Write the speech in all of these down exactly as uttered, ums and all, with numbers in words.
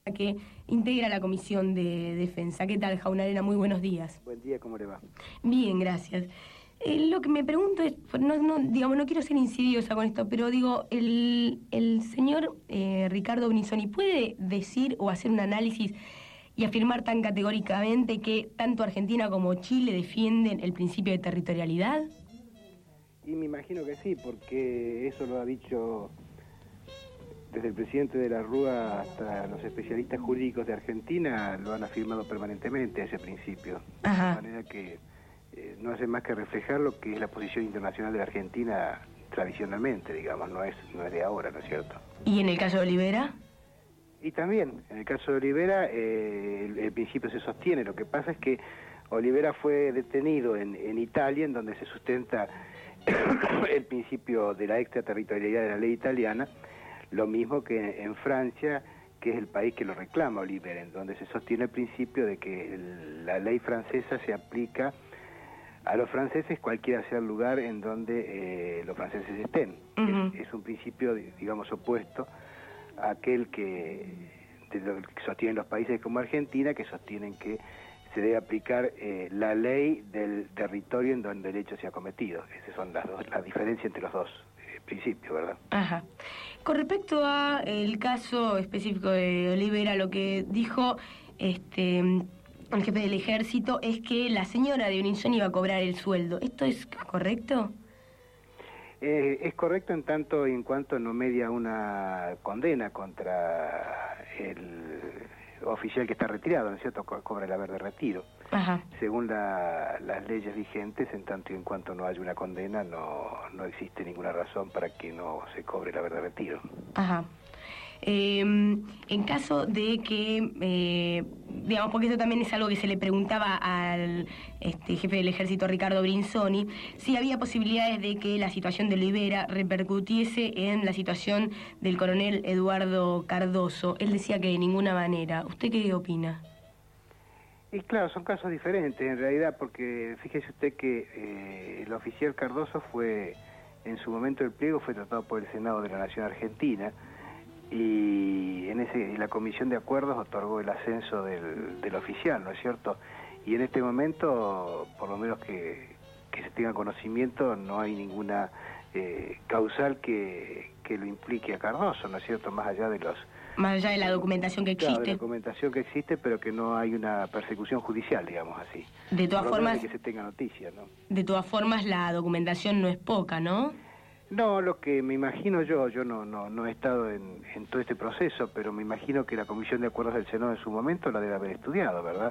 que integra la Comisión de Defensa. ¿Qué tal, Jauna Arena? Muy buenos días. Buen día, ¿cómo le va? Bien, gracias. Eh, lo que me pregunto es, no, no, digamos, no quiero ser insidiosa con esto, pero digo, el, el señor eh, Ricardo Brinsoni, ¿puede decir o hacer un análisis y afirmar tan categóricamente que tanto Argentina como Chile defienden el principio de territorialidad? Y me imagino que sí, porque eso lo ha dicho desde el presidente de la Rúa hasta los especialistas jurídicos de Argentina, lo han afirmado permanentemente ese principio. Ajá. De manera que eh, no hace más que reflejar lo que es la posición internacional de la Argentina tradicionalmente, digamos, no es, no es de ahora, ¿no es cierto? ¿Y en el caso de Olivera? Y también, en el caso de Olivera, eh, el, el principio se sostiene. Lo que pasa es que Olivera fue detenido en, en Italia, en donde se sustenta el principio de la extraterritorialidad de la ley italiana, lo mismo que en Francia, que es el país que lo reclama Olivera, en donde se sostiene el principio de que el, la ley francesa se aplica a los franceses cualquiera sea el lugar en donde eh, los franceses estén. Uh-huh. es, es un principio, digamos, opuesto a aquel que, de lo que sostienen los países como Argentina, que sostienen que se debe aplicar eh, la ley del territorio en donde el hecho se ha cometido. Esas son las dos, la diferencia entre los dos eh, principios, ¿verdad? Ajá. Con respecto a el caso específico de Olivera, lo que dijo este el jefe del ejército es que la señora de Brinsoni iba a cobrar el sueldo. ¿Esto es correcto? Eh, es correcto en tanto y en cuanto no media una condena contra el oficial que está retirado, ¿no es cierto? Co- cobra el haber de retiro. Ajá. Según la, las leyes vigentes, en tanto y en cuanto no haya una condena, no, no existe ninguna razón para que no se cobre el haber de retiro. Ajá. Eh, en caso de que, eh, digamos, porque eso también es algo que se le preguntaba al este, jefe del ejército, Ricardo Brinsoni, si había posibilidades de que la situación de Olivera repercutiese en la situación del coronel Eduardo Cardoso. Él decía que de ninguna manera. ¿Usted qué opina? Y claro, son casos diferentes en realidad, porque fíjese usted que eh, el oficial Cardoso fue, en su momento del pliego, fue tratado por el Senado de la Nación Argentina, y en ese la comisión de acuerdos otorgó el ascenso del, del oficial, ¿no es cierto? Y en este momento, por lo menos que, que se tenga conocimiento, no hay ninguna eh, causal que, que lo implique a Cardoso, ¿no es cierto? Más allá de los... Más allá de la documentación que existe. Claro, de la documentación que existe, pero que no hay una persecución judicial, digamos así. De todas por lo formas... menos de que se tenga noticia, ¿no? De todas formas, la documentación no es poca, ¿no? No, lo que me imagino yo, yo no no, no he estado en, en todo este proceso, pero me imagino que la Comisión de Acuerdos del Senado en su momento la debe haber estudiado, ¿verdad?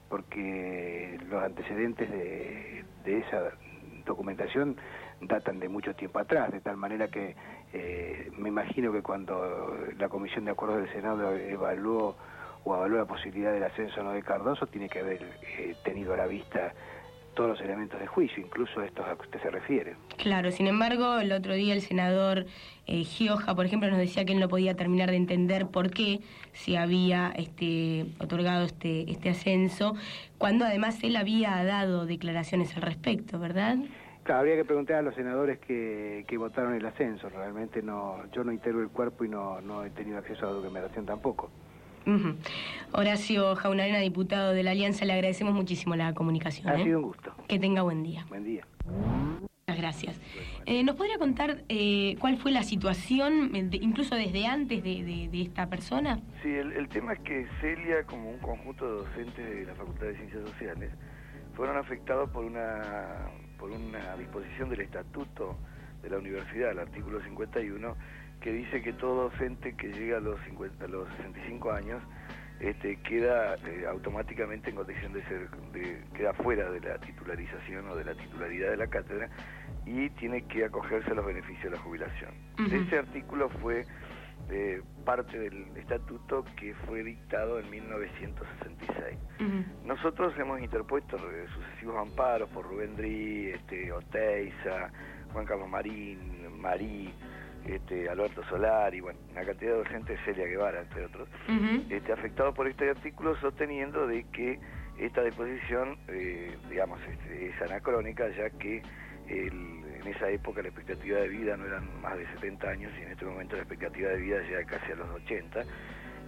Porque los antecedentes de, de esa documentación datan de mucho tiempo atrás, de tal manera que eh, me imagino que cuando la Comisión de Acuerdos del Senado evaluó o evaluó la posibilidad del ascenso no de Cardoso, tiene que haber eh, tenido a la vista todos los elementos de juicio, incluso estos a que usted se refiere. Claro, sin embargo, el otro día el senador eh, Gioja, por ejemplo, nos decía que él no podía terminar de entender por qué se había este, otorgado este, este ascenso, cuando además él había dado declaraciones al respecto, ¿verdad? Claro, habría que preguntar a los senadores que, que votaron el ascenso. Realmente no, yo no integro el cuerpo y no, no he tenido acceso a la documentación tampoco. Uh-huh. Horacio Jauna Arena, diputado de la Alianza, le agradecemos muchísimo la comunicación. Ha ¿eh? sido un gusto. Que tenga buen día. Buen día. Muchas gracias. Eh, ¿Nos podría contar eh, cuál fue la situación, de, incluso desde antes de, de, de esta persona? Sí, el, el tema es que Celia, como un conjunto de docentes de la Facultad de Ciencias Sociales, fueron afectados por una, por una disposición del Estatuto de la Universidad, el artículo cincuenta y uno, que dice que todo docente que llega a los, cincuenta, a los sesenta y cinco años este, queda eh, automáticamente en condición de ser, de, queda fuera de la titularización o de la titularidad de la cátedra y tiene que acogerse a los beneficios de la jubilación. Uh-huh. Ese artículo fue eh, parte del estatuto que fue dictado en mil novecientos sesenta y seis. Uh-huh. Nosotros hemos interpuesto sucesivos amparos por Rubén Drí, este, Oteiza, Juan Carlos Marín, Marí, Este, Alberto Solari, bueno, una cantidad de docentes, Celia Guevara, entre otros, uh-huh. este, afectados por este artículo, sosteniendo de que esta disposición, eh, digamos, este, es anacrónica, ya que el, en esa época la expectativa de vida no eran más de setenta años y en este momento la expectativa de vida llega casi a los ochenta,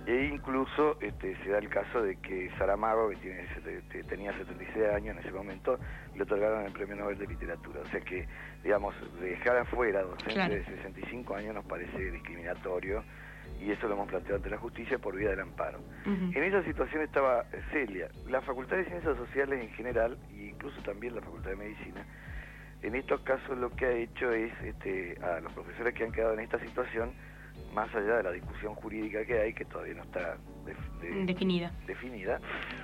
E incluso este, se da el caso de que Saramago, que tiene, que tenía setenta y seis años en ese momento, le otorgaron el Premio Nobel de Literatura. O sea que, digamos, dejar afuera a docentes claro. de sesenta y cinco años nos parece discriminatorio, y eso lo hemos planteado ante la justicia por vía del amparo. Uh-huh. En esa situación estaba Celia. La Facultad de Ciencias Sociales en general, e incluso también la Facultad de Medicina, en estos casos lo que ha hecho es, este, a los profesores que han quedado en esta situación, más allá de la discusión jurídica que hay, que todavía no está de, de, definida, definida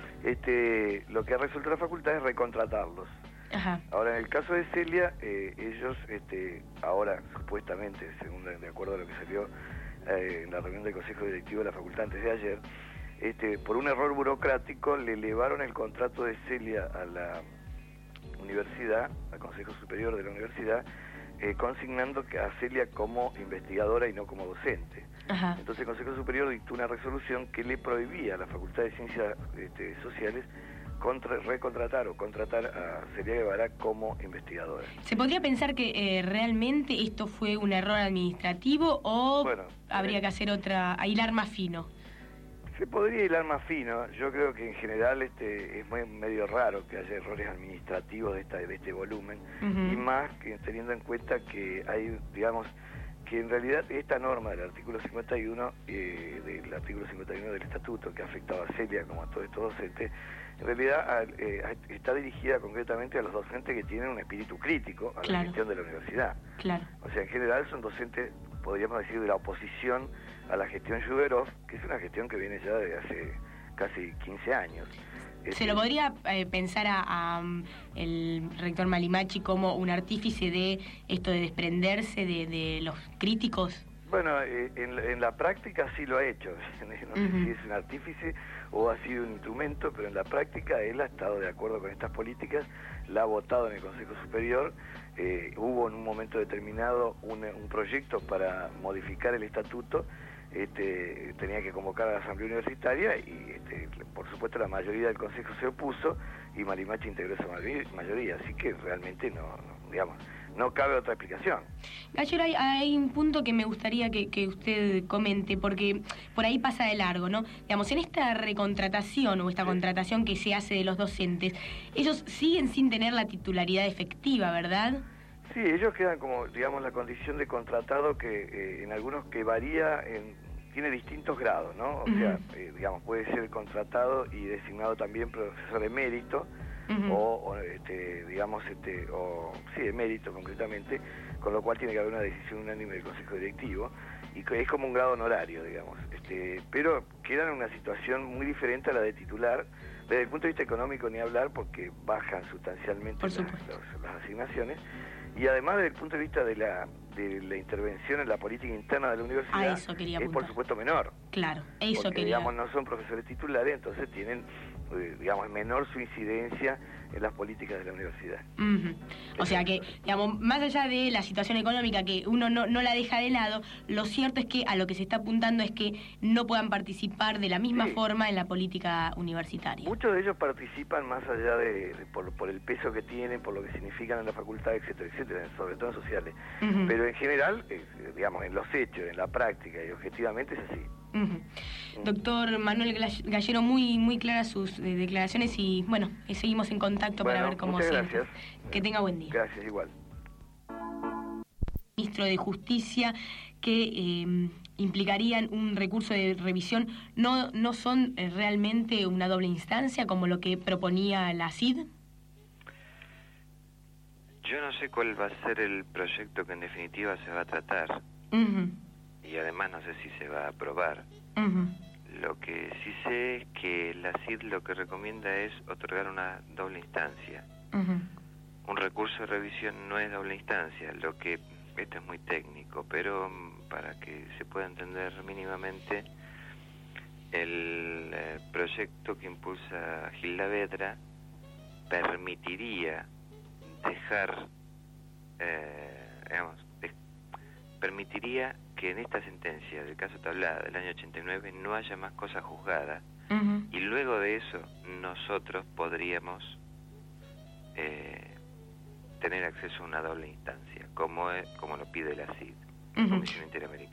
este, lo que ha resuelto la facultad es recontratarlos. Ajá. Ahora, en el caso de Celia, eh, ellos, este, ahora, supuestamente, según de acuerdo a lo que salió eh, en la reunión del Consejo Directivo de la facultad antes de ayer, este, por un error burocrático le elevaron el contrato de Celia a la universidad, al Consejo Superior de la Universidad, Eh, consignando que a Celia como investigadora y no como docente. Ajá. Entonces el Consejo Superior dictó una resolución que le prohibía a la Facultad de Ciencias este, Sociales contra, recontratar o contratar a Celia Guevara como investigadora. ¿Se podría pensar que eh, realmente esto fue un error administrativo o bueno, habría eh, que hacer otra, a hilar más fino? Se podría hilar más fino. Yo creo que en general este es muy, medio raro que haya errores administrativos de, esta, de este volumen, uh-huh. y más que teniendo en cuenta que hay, digamos, que en realidad esta norma del artículo cincuenta y uno, eh, del artículo cincuenta y uno del estatuto que afectaba a Celia como a todos estos docentes, en realidad eh, está dirigida concretamente a los docentes que tienen un espíritu crítico a claro. la gestión de la universidad. Claro. O sea, en general son docentes, podríamos decir, de la oposición a la gestión Shuberov, que es una gestión que viene ya desde hace casi quince años. ¿Se este, lo podría eh, pensar a, a um, el rector Malimachi como un artífice de esto de desprenderse de, de los críticos? Bueno, eh, en, en la práctica sí lo ha hecho. No uh-huh. sé si es un artífice o ha sido un instrumento, pero en la práctica él ha estado de acuerdo con estas políticas, la ha votado en el Consejo Superior. Eh, hubo en un momento determinado un, un proyecto para modificar el estatuto. Este, tenía que convocar a la Asamblea Universitaria y, este, por supuesto, la mayoría del Consejo se opuso y Malimachi integró esa mayoría, así que realmente no, no digamos, no cabe otra explicación. Gallero, hay, hay un punto que me gustaría que, que usted comente, porque por ahí pasa de largo, ¿no? Digamos, en esta recontratación o esta sí. contratación que se hace de los docentes, ellos siguen sin tener la titularidad efectiva, ¿verdad? Sí, ellos quedan como, digamos, la condición de contratado que eh, en algunos que varía, en, tiene distintos grados, ¿no? O uh-huh. sea, eh, digamos, puede ser contratado y designado también profesor emérito, uh-huh. o, o este, digamos, este, o sí, emérito concretamente, con lo cual tiene que haber una decisión unánime del Consejo Directivo, y que es como un grado honorario, digamos, este, pero quedan en una situación muy diferente a la de titular. Desde el punto de vista económico ni hablar, porque bajan sustancialmente las, las, las asignaciones, y además desde el punto de vista de la de la intervención en la política interna de la universidad, eso quería es por supuesto menor. Claro, eso porque, quería. digamos, no son profesores titulares, entonces tienen, digamos, menor su incidencia en las políticas de la universidad. Uh-huh. O sea que, digamos, más allá de la situación económica que uno no, no la deja de lado, lo cierto es que a lo que se está apuntando es que no puedan participar de la misma sí. forma en la política universitaria. Muchos de ellos participan más allá de, de por, por el peso que tienen, por lo que significan en la facultad, etcétera, etcétera, sobre todo en sociales. Uh-huh. Pero en general, eh, digamos, en los hechos, en la práctica y objetivamente es así. Uh-huh. Doctor Manuel Gallero, muy muy claras sus eh, declaraciones y bueno, eh, seguimos en contacto bueno, para ver cómo muchas sigue. Gracias. Que tenga buen día. Gracias, igual. Ministro de Justicia que eh, implicarían un recurso de revisión, ¿no, no son eh, realmente una doble instancia como lo que proponía la C I D? Yo no sé cuál va a ser el proyecto que en definitiva se va a tratar. Uh-huh. Y además no sé si se va a aprobar. Uh-huh. Lo que sí sé es que la C I D lo que recomienda es otorgar una doble instancia. Uh-huh. Un recurso de revisión no es doble instancia, lo que esto es muy técnico, pero para que se pueda entender mínimamente, el eh, proyecto que impulsa Gilda Vedra permitiría dejar, eh, digamos, de, permitiría que en esta sentencia del caso Tablada del año ochenta y nueve no haya más cosas juzgadas, uh-huh. y luego de eso nosotros podríamos eh, tener acceso a una doble instancia, como es, como lo pide la C I D, la uh-huh. Comisión Interamericana.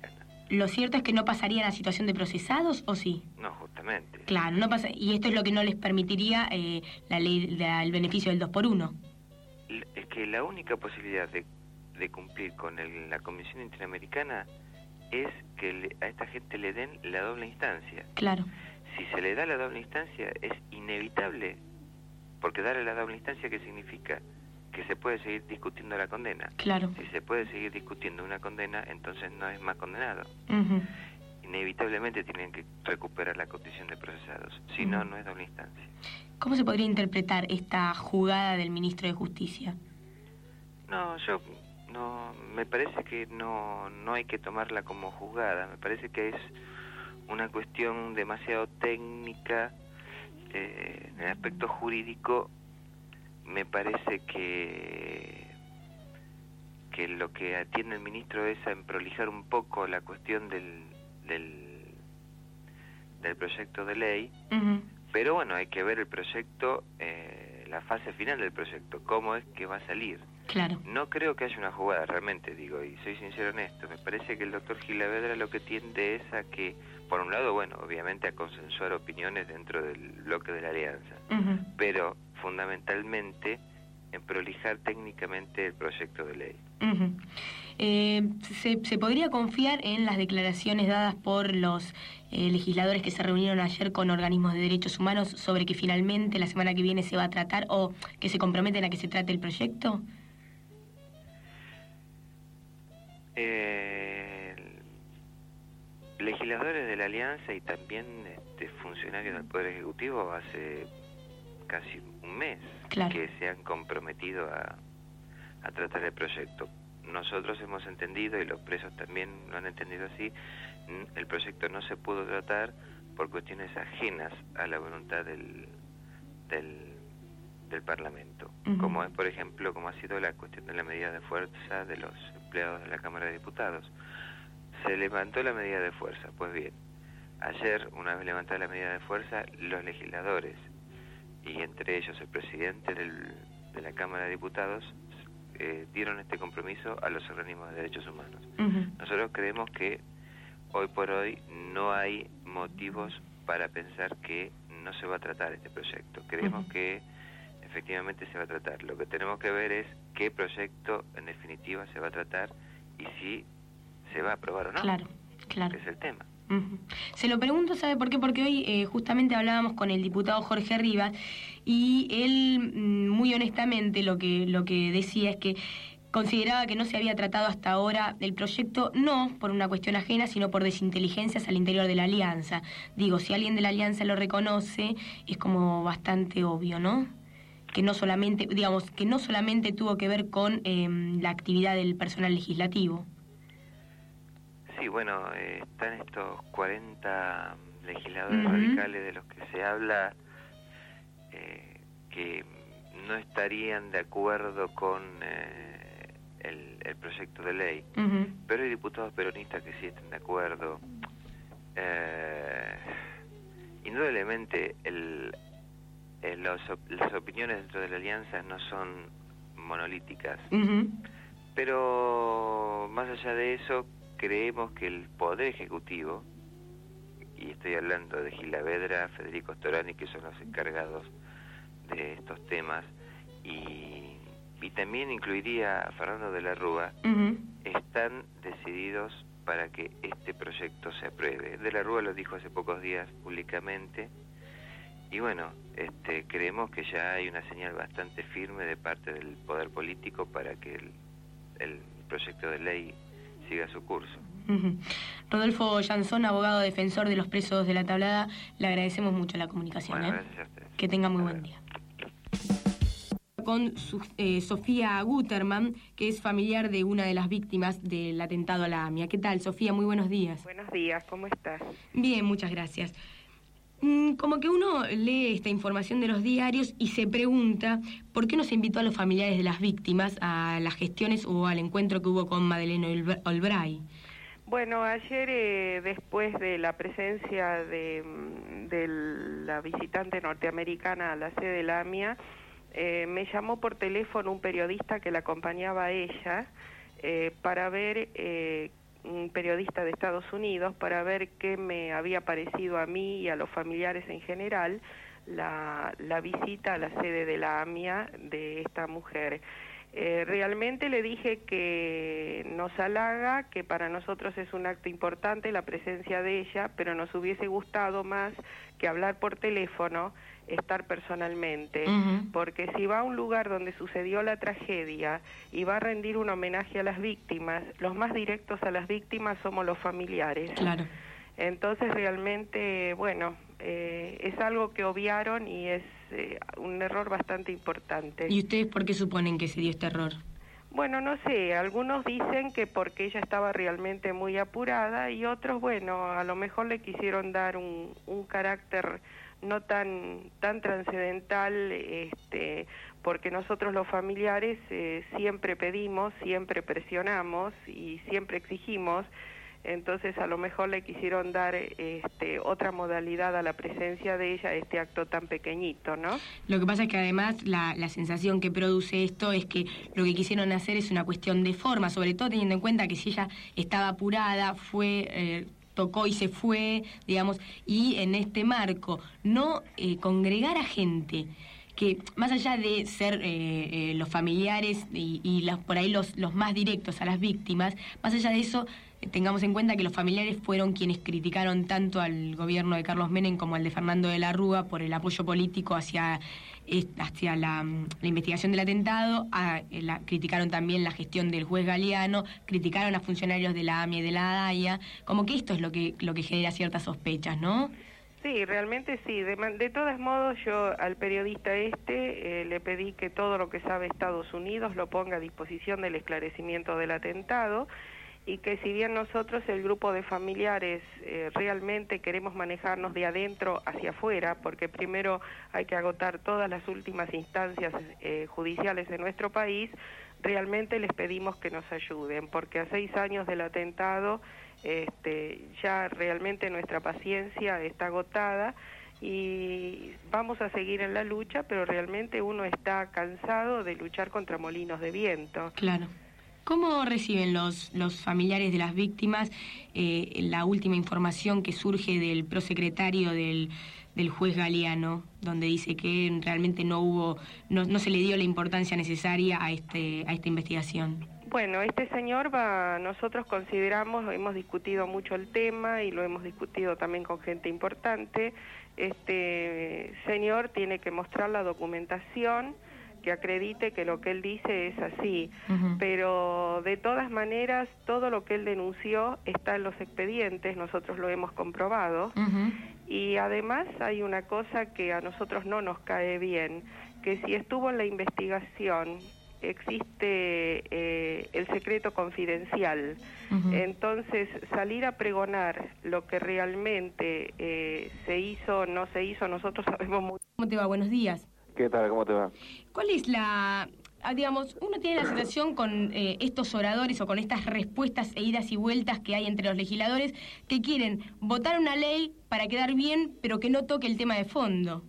lo cierto es que no pasarían a situación de procesados, ¿o sí? No, justamente. Claro, no pasa, y esto es lo que no les permitiría eh, la ley, la, el beneficio del dos por uno. Es que la única posibilidad de, de cumplir con el, la Comisión Interamericana es que le, a esta gente le den la doble instancia. Claro. Si se le da la doble instancia, es inevitable, porque darle la doble instancia, ¿qué significa? Que se puede seguir discutiendo la condena. Claro. Si se puede seguir discutiendo una condena, entonces no es más condenado. Uh-huh. Inevitablemente tienen que recuperar la condición de procesados, si no, uh-huh. no es doble instancia. ¿Cómo se podría interpretar esta jugada del ministro de Justicia? No, yo no, me parece que no, no hay que tomarla como jugada, me parece que es una cuestión demasiado técnica, eh, en el aspecto jurídico. Me parece que que lo que atiende el ministro es a emprolijar un poco la cuestión del del, del proyecto de ley, uh-huh. pero bueno, hay que ver el proyecto, eh, la fase final del proyecto, cómo es que va a salir. Claro. No creo que haya una jugada, realmente, digo, y soy sincero en esto, me parece que el doctor Gilavedra lo que tiende es a que, por un lado, bueno, obviamente a consensuar opiniones dentro del bloque de la alianza, uh-huh. pero fundamentalmente en prolijar técnicamente el proyecto de ley. Uh-huh. Eh, ¿se, ¿Se podría confiar en las declaraciones dadas por los eh, legisladores que se reunieron ayer con organismos de derechos humanos sobre que finalmente la semana que viene se va a tratar o que se comprometen a que se trate el proyecto? Eh, legisladores de la Alianza y también este, funcionarios del Poder Ejecutivo hace casi un mes claro. que se han comprometido a, a tratar el proyecto. Nosotros hemos entendido, y los presos también lo han entendido así, el proyecto no se pudo tratar por cuestiones ajenas a la voluntad del, del, del Parlamento, uh-huh. como es, por ejemplo, como ha sido la cuestión de la medida de fuerza de los empleados de la Cámara de Diputados. Se levantó la medida de fuerza, pues bien, ayer, una vez levantada la medida de fuerza, los legisladores, y entre ellos el presidente del, de la Cámara de Diputados, eh, dieron este compromiso a los organismos de derechos humanos. Uh-huh. Nosotros creemos que hoy por hoy no hay motivos para pensar que no se va a tratar este proyecto. Creemos uh-huh. que efectivamente se va a tratar. Lo que tenemos que ver es qué proyecto en definitiva se va a tratar y si se va a aprobar o no. Claro, claro. Ese es el tema. Uh-huh. Se lo pregunto, ¿sabe por qué? Porque hoy eh, justamente hablábamos con el diputado Jorge Rivas y él muy honestamente lo que, lo que decía es que consideraba que no se había tratado hasta ahora el proyecto, no por una cuestión ajena, sino por desinteligencias al interior de la Alianza. Digo, si alguien de la Alianza lo reconoce, es como bastante obvio, ¿no? Que no solamente, digamos, que no solamente tuvo que ver con eh, la actividad del personal legislativo. Sí, bueno, eh, están estos cuarenta legisladores uh-huh. radicales de los que se habla eh, que no estarían de acuerdo con eh, el, el proyecto de ley, uh-huh. pero hay diputados peronistas que sí están de acuerdo. Eh, indudablemente el, el, los, las opiniones dentro de la alianza no son monolíticas, uh-huh. pero más allá de eso, creemos que el Poder Ejecutivo, y estoy hablando de Gilavedra, Federico Storani, que son los encargados de estos temas, y, y también incluiría a Fernando de la Rúa, uh-huh. están decididos para que este proyecto se apruebe. De la Rúa lo dijo hace pocos días públicamente, y bueno, este, creemos que ya hay una señal bastante firme de parte del poder político para que el, el proyecto de ley siga su curso. Uh-huh. Rodolfo Jansón, abogado defensor de los presos de la Tablada, le agradecemos mucho la comunicación. Bueno, ¿eh? gracias a ustedes. Que tenga muy buen día. Con su, eh, Sofía Guterman, que es familiar de una de las víctimas del atentado a la AMIA. ¿Qué tal, Sofía? Muy buenos días. Buenos días, ¿cómo estás? Bien, muchas gracias. Como que uno lee esta información de los diarios y se pregunta por qué no se invitó a los familiares de las víctimas a las gestiones o al encuentro que hubo con Madeleine Albright. Bueno, ayer eh, después de la presencia de, de la visitante norteamericana a la sede de la AMIA, eh, me llamó por teléfono un periodista que la acompañaba a ella eh, para ver eh, un periodista de Estados Unidos para ver qué me había parecido a mí y a los familiares en general la, la visita a la sede de la AMIA de esta mujer. Eh, realmente le dije que nos halaga, que para nosotros es un acto importante la presencia de ella, pero nos hubiese gustado más que hablar por teléfono, estar personalmente, uh-huh. porque si va a un lugar donde sucedió la tragedia y va a rendir un homenaje a las víctimas, los más directos a las víctimas somos los familiares. Claro. Entonces realmente, bueno, eh, es algo que obviaron y es eh, un error bastante importante. ¿Y ustedes por qué suponen que se dio este error? Bueno, no sé, algunos dicen que porque ella estaba realmente muy apurada y otros, bueno, a lo mejor le quisieron dar un, un carácter no tan tan trascendental, este, porque nosotros los familiares eh, siempre pedimos, siempre presionamos y siempre exigimos. Entonces a lo mejor le quisieron dar este, otra modalidad a la presencia de ella, este acto tan pequeñito, ¿no? Lo que pasa es que además la, la sensación que produce esto es que lo que quisieron hacer es una cuestión de forma, sobre todo teniendo en cuenta que si ella estaba apurada, fue... Eh, tocó y se fue, digamos, y en este marco no eh, congregar a gente que más allá de ser eh, eh, los familiares y, y los, por ahí los, los más directos a las víctimas, más allá de eso, eh, tengamos en cuenta que los familiares fueron quienes criticaron tanto al gobierno de Carlos Menem como al de Fernando de la Rúa por el apoyo político hacia, eh, hacia la, la investigación del atentado, a, eh, la, criticaron también la gestión del juez Galeano, criticaron a funcionarios de la AMIA y de la ADAIA, como que esto es lo que, lo que genera ciertas sospechas, ¿no? Sí, realmente sí. De, de todos modos, yo al periodista este eh, le pedí que todo lo que sabe Estados Unidos lo ponga a disposición del esclarecimiento del atentado y que si bien nosotros, el grupo de familiares, eh, realmente queremos manejarnos de adentro hacia afuera, porque primero hay que agotar todas las últimas instancias eh, judiciales de nuestro país, realmente les pedimos que nos ayuden, porque a seis años del atentado este, ya realmente nuestra paciencia está agotada y vamos a seguir en la lucha, pero realmente uno está cansado de luchar contra molinos de viento. Claro. ¿Cómo reciben los, los familiares de las víctimas eh, la última información que surge del prosecretario del, del juez Galeano, donde dice que realmente no hubo, no, no se le dio la importancia necesaria a este a esta investigación? Bueno, este señor va, nosotros consideramos, hemos discutido mucho el tema y lo hemos discutido también con gente importante. Este señor tiene que mostrar la documentación que acredite que lo que él dice es así, uh-huh. pero de todas maneras todo lo que él denunció está en los expedientes, nosotros lo hemos comprobado, uh-huh. y además hay una cosa que a nosotros no nos cae bien, que si estuvo en la investigación existe eh, el secreto confidencial, uh-huh. entonces salir a pregonar lo que realmente eh, se hizo o no se hizo, nosotros sabemos mucho. ¿Cómo te va? Buenos días. ¿Qué tal? ¿Cómo te va? ¿Cuál es la, digamos, uno tiene la sensación con eh, estos oradores o con estas respuestas e idas y vueltas que hay entre los legisladores que quieren votar una ley para quedar bien, pero que no toque el tema de fondo?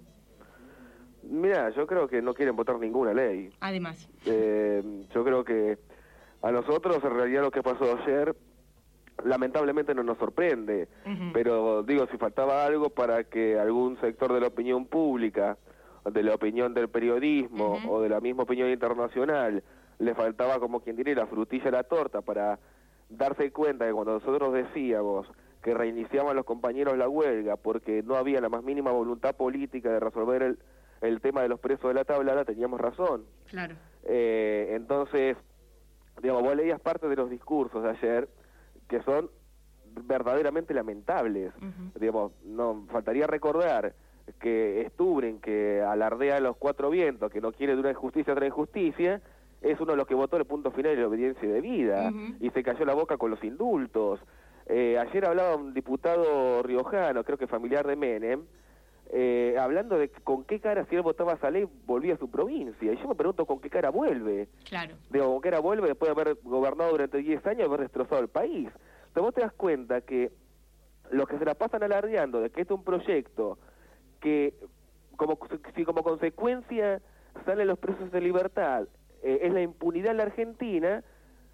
Mira, yo creo que no quieren votar ninguna ley. Además. Eh, yo creo que a nosotros, en realidad, lo que pasó ayer, lamentablemente no nos sorprende. Uh-huh. Pero, digo, si faltaba algo para que algún sector de la opinión pública, de la opinión del periodismo, uh-huh. o de la misma opinión internacional, le faltaba, como quien diría, la frutilla a la torta para darse cuenta que cuando nosotros decíamos que reiniciaban los compañeros la huelga porque no había la más mínima voluntad política de resolver el, el tema de los presos de la tablada, teníamos razón. Claro. Eh, entonces, digamos, vos leías parte de los discursos de ayer que son verdaderamente lamentables. Uh-huh. Digamos, no faltaría recordar que Stubren, que alardea los cuatro vientos, que no quiere de una injusticia a otra injusticia, es uno de los que votó el punto final de la obediencia debida, uh-huh. y se cayó la boca con los indultos. Eh, ayer hablaba un diputado riojano, creo que familiar de Menem, eh, hablando de con qué cara, si él votaba esa ley, volvía a su provincia. Y yo me pregunto con qué cara vuelve. Claro. Digo, con qué cara vuelve después de haber gobernado durante diez años y haber destrozado el país. Entonces vos te das cuenta que los que se la pasan alardeando de que este es un proyecto que como si como consecuencia salen los presos de libertad, eh, es la impunidad en la Argentina,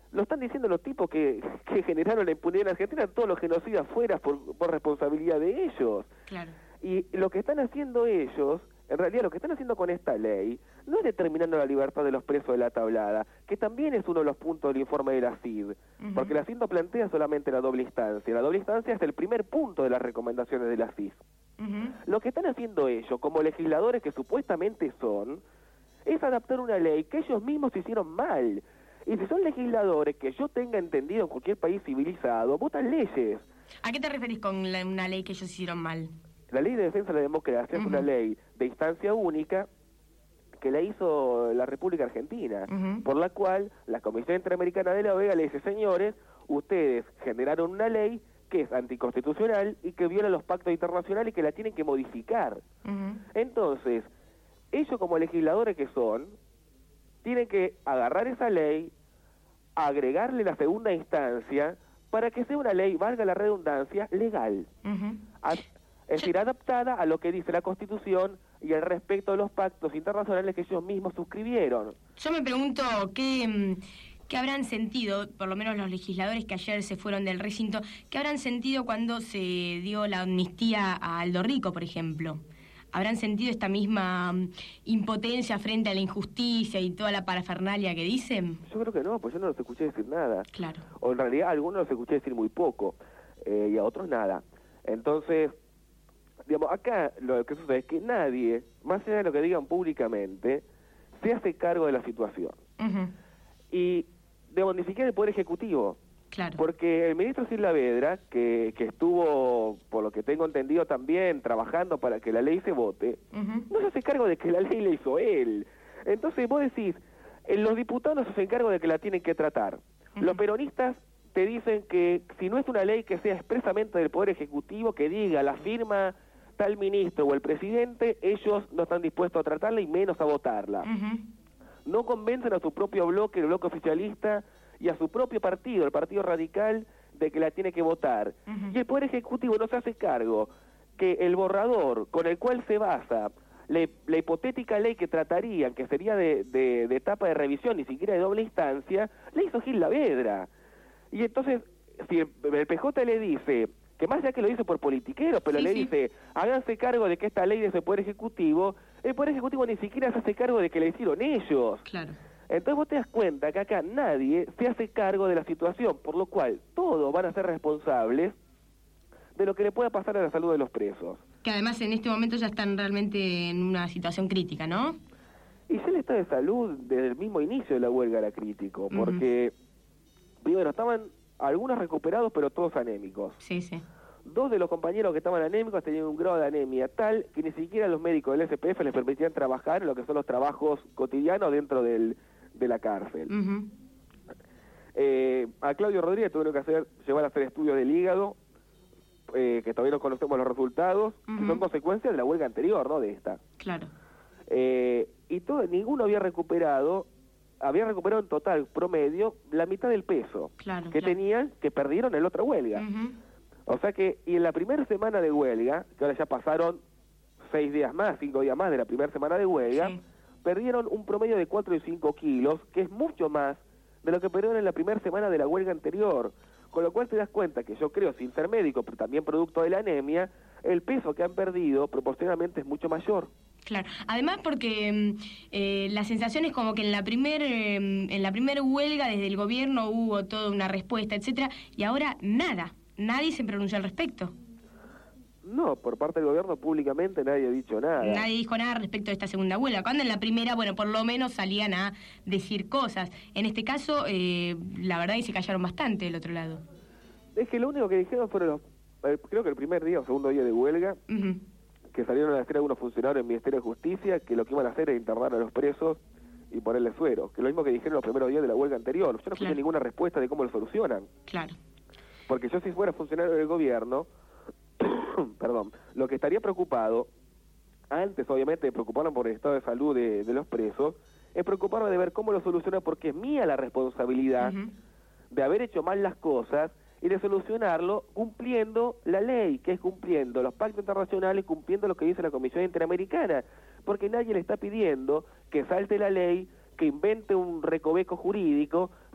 lo están diciendo los tipos que, que generaron la impunidad en Argentina, todos los genocidas fuera por, por responsabilidad de ellos. Claro. Y lo que están haciendo ellos, en realidad lo que están haciendo con esta ley, no es determinando la libertad de los presos de la tablada, que también es uno de los puntos del informe de la C I D, uh-huh. porque la C I D no plantea solamente la doble instancia, la doble instancia es el primer punto de las recomendaciones de la C I D. Uh-huh. Lo que están haciendo ellos, como legisladores que supuestamente son, es adaptar una ley que ellos mismos hicieron mal. Y si son legisladores que yo tenga entendido en cualquier país civilizado, votan leyes. ¿A qué te referís con la, una ley que ellos hicieron mal? La Ley de Defensa de la Democracia uh-huh. es una ley de instancia única que la hizo la República Argentina, uh-huh. por la cual la Comisión Interamericana de la O E A le dice, señores, ustedes generaron una ley que es anticonstitucional y que viola los pactos internacionales y que la tienen que modificar. Uh-huh. Entonces, ellos como legisladores que son, tienen que agarrar esa ley, agregarle la segunda instancia para que sea una ley, valga la redundancia, legal. Uh-huh. A, es decir, adaptada a lo que dice la Constitución y al respecto de los pactos internacionales que ellos mismos suscribieron. Yo me pregunto qué, qué habrán sentido, por lo menos los legisladores que ayer se fueron del recinto, qué habrán sentido cuando se dio la amnistía a Aldo Rico, por ejemplo. ¿Habrán sentido esta misma impotencia frente a la injusticia y toda la parafernalia que dicen? Yo creo que no, pues yo no los escuché decir nada. Claro. O en realidad a algunos los escuché decir muy poco, eh, y a otros nada. Entonces, digamos, acá lo que sucede es que nadie, más allá de lo que digan públicamente, se hace cargo de la situación. Uh-huh. Y, digamos, ni siquiera el Poder Ejecutivo. Claro. Porque el ministro Saavedra, que, que estuvo, por lo que tengo entendido también, trabajando para que la ley se vote, uh-huh. no se hace cargo de que la ley la hizo él. Entonces vos decís, eh, los diputados se hacen cargo de que la tienen que tratar. Uh-huh. Los peronistas te dicen que si no es una ley que sea expresamente del Poder Ejecutivo, que diga, la firma tal ministro o el presidente, ellos no están dispuestos a tratarla y menos a votarla. Uh-huh. No convencen a su propio bloque, el bloque oficialista, y a su propio partido, el Partido Radical, de que la tiene que votar. Uh-huh. Y el Poder Ejecutivo no se hace cargo que el borrador con el cual se basa la, la hipotética ley que tratarían, que sería de, de, de etapa de revisión, ni siquiera de doble instancia, le hizo Gil Saavedra. Y entonces, si el, el P J le dice, que más allá que lo dice por politiquero, pero sí, le sí. dice, háganse cargo de que esta ley es del Poder Ejecutivo, el Poder Ejecutivo ni siquiera se hace cargo de que la hicieron ellos. Claro. Entonces vos te das cuenta que acá nadie se hace cargo de la situación, por lo cual todos van a ser responsables de lo que le pueda pasar a la salud de los presos. Que además en este momento ya están realmente en una situación crítica, ¿no? Y ya el estado de salud desde el mismo inicio de la huelga era crítico, porque, uh-huh. primero, estaban algunos recuperados, pero todos anémicos. Sí, sí. Dos de los compañeros que estaban anémicos tenían un grado de anemia tal que ni siquiera los médicos del S P F les permitían trabajar en lo que son los trabajos cotidianos dentro del de la cárcel. Uh-huh. eh, a Claudio Rodríguez tuvieron que hacer, llevar a hacer estudios del hígado, eh, que todavía no conocemos los resultados, uh-huh. que son consecuencias de la huelga anterior, no de esta. Claro. Eh, y todo, ninguno había recuperado, había recuperado en total, promedio, la mitad del peso claro, que claro. tenían, que perdieron en la otra huelga. Uh-huh. O sea que, y en la primera semana de huelga, que ahora ya pasaron seis días más, cinco días más de la primera semana de huelga, sí. perdieron un promedio de cuatro y cinco kilos, que es mucho más de lo que perdieron en la primera semana de la huelga anterior. Con lo cual te das cuenta que yo creo, sin ser médico, pero también producto de la anemia, el peso que han perdido proporcionalmente es mucho mayor. Claro, además porque eh, la sensación es como que en la primer eh, en la primera huelga desde el gobierno hubo toda una respuesta, etcétera, y ahora nada, nadie se pronunció al respecto. No, por parte del gobierno públicamente nadie ha dicho nada. Nadie dijo nada respecto de esta segunda huelga, cuando en la primera, bueno, por lo menos salían a decir cosas. En este caso, eh, la verdad es que se callaron bastante del otro lado. Es que lo único que dijeron fueron los, eh, creo que el primer día o segundo día de huelga, uh-huh. que salieron a decir algunos funcionarios del Ministerio de Justicia que lo que iban a hacer era internar a los presos y ponerle suero, que es lo mismo que dijeron los primeros días de la huelga anterior. Yo no escuché claro. ninguna respuesta de cómo lo solucionan. Claro. Porque yo si fuera funcionario del gobierno, perdón, lo que estaría preocupado, antes obviamente de preocuparme por el estado de salud de, de los presos, es preocuparme de ver cómo lo soluciona, porque es mía la responsabilidad uh-huh. de haber hecho mal las cosas y de solucionarlo cumpliendo la ley, que es cumpliendo los pactos internacionales, cumpliendo lo que dice la Comisión Interamericana, porque nadie le está pidiendo que salte la ley, que invente un recoveco jurídico,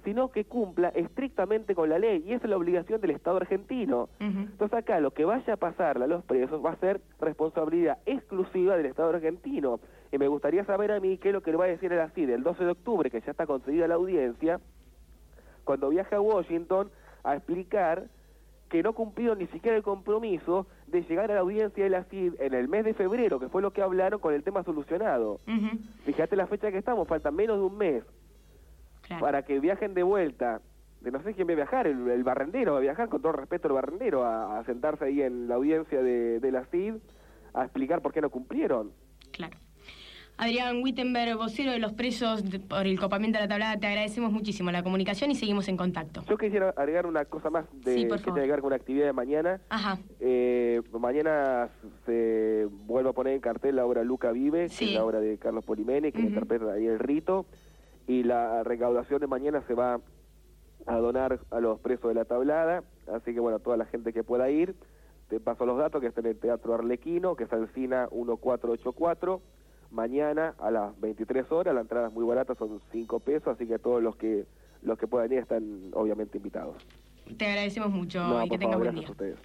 sino que cumpla estrictamente con la ley, y esa es la obligación del Estado argentino. Uh-huh. Entonces acá lo que vaya a pasarle a los presos va a ser responsabilidad exclusiva del Estado argentino, y me gustaría saber a mí qué es lo que le va a decir el A C I D el doce de octubre, que ya está concedida la audiencia, cuando viaje a Washington a explicar que no cumplieron ni siquiera el compromiso de llegar a la audiencia de la C I D en el mes de febrero, que fue lo que hablaron, con el tema solucionado. Uh-huh. Fíjate la fecha que estamos, falta menos de un mes. Claro. Para que viajen de vuelta, de no sé quién va a viajar, el, el barrendero va a viajar, con todo respeto al barrendero, a, a sentarse ahí en la audiencia de, de la C I D a explicar por qué no cumplieron. Claro. Adrián Wittenberg, vocero de los presos de, por el copamiento de la tablada, te agradecemos muchísimo la comunicación y seguimos en contacto. Yo quisiera agregar una cosa más de, sí, que tiene que ver con una actividad de mañana. Ajá. Eh, mañana se vuelve a poner en cartel la obra Luca Vive, sí. que es la obra de Carlos Polimeni, que uh-huh. interpreta ahí el rito, y la recaudación de mañana se va a donar a los presos de la tablada, así que bueno, toda la gente que pueda ir, te paso los datos, que está en el Teatro Arlequino, que está en Sina catorce ochenta y cuatro, mañana a las veintitrés horas, la entrada es muy barata, son cinco pesos, así que todos los que los que puedan ir están obviamente invitados. Te agradecemos mucho no, y que tengas buen día. A ustedes.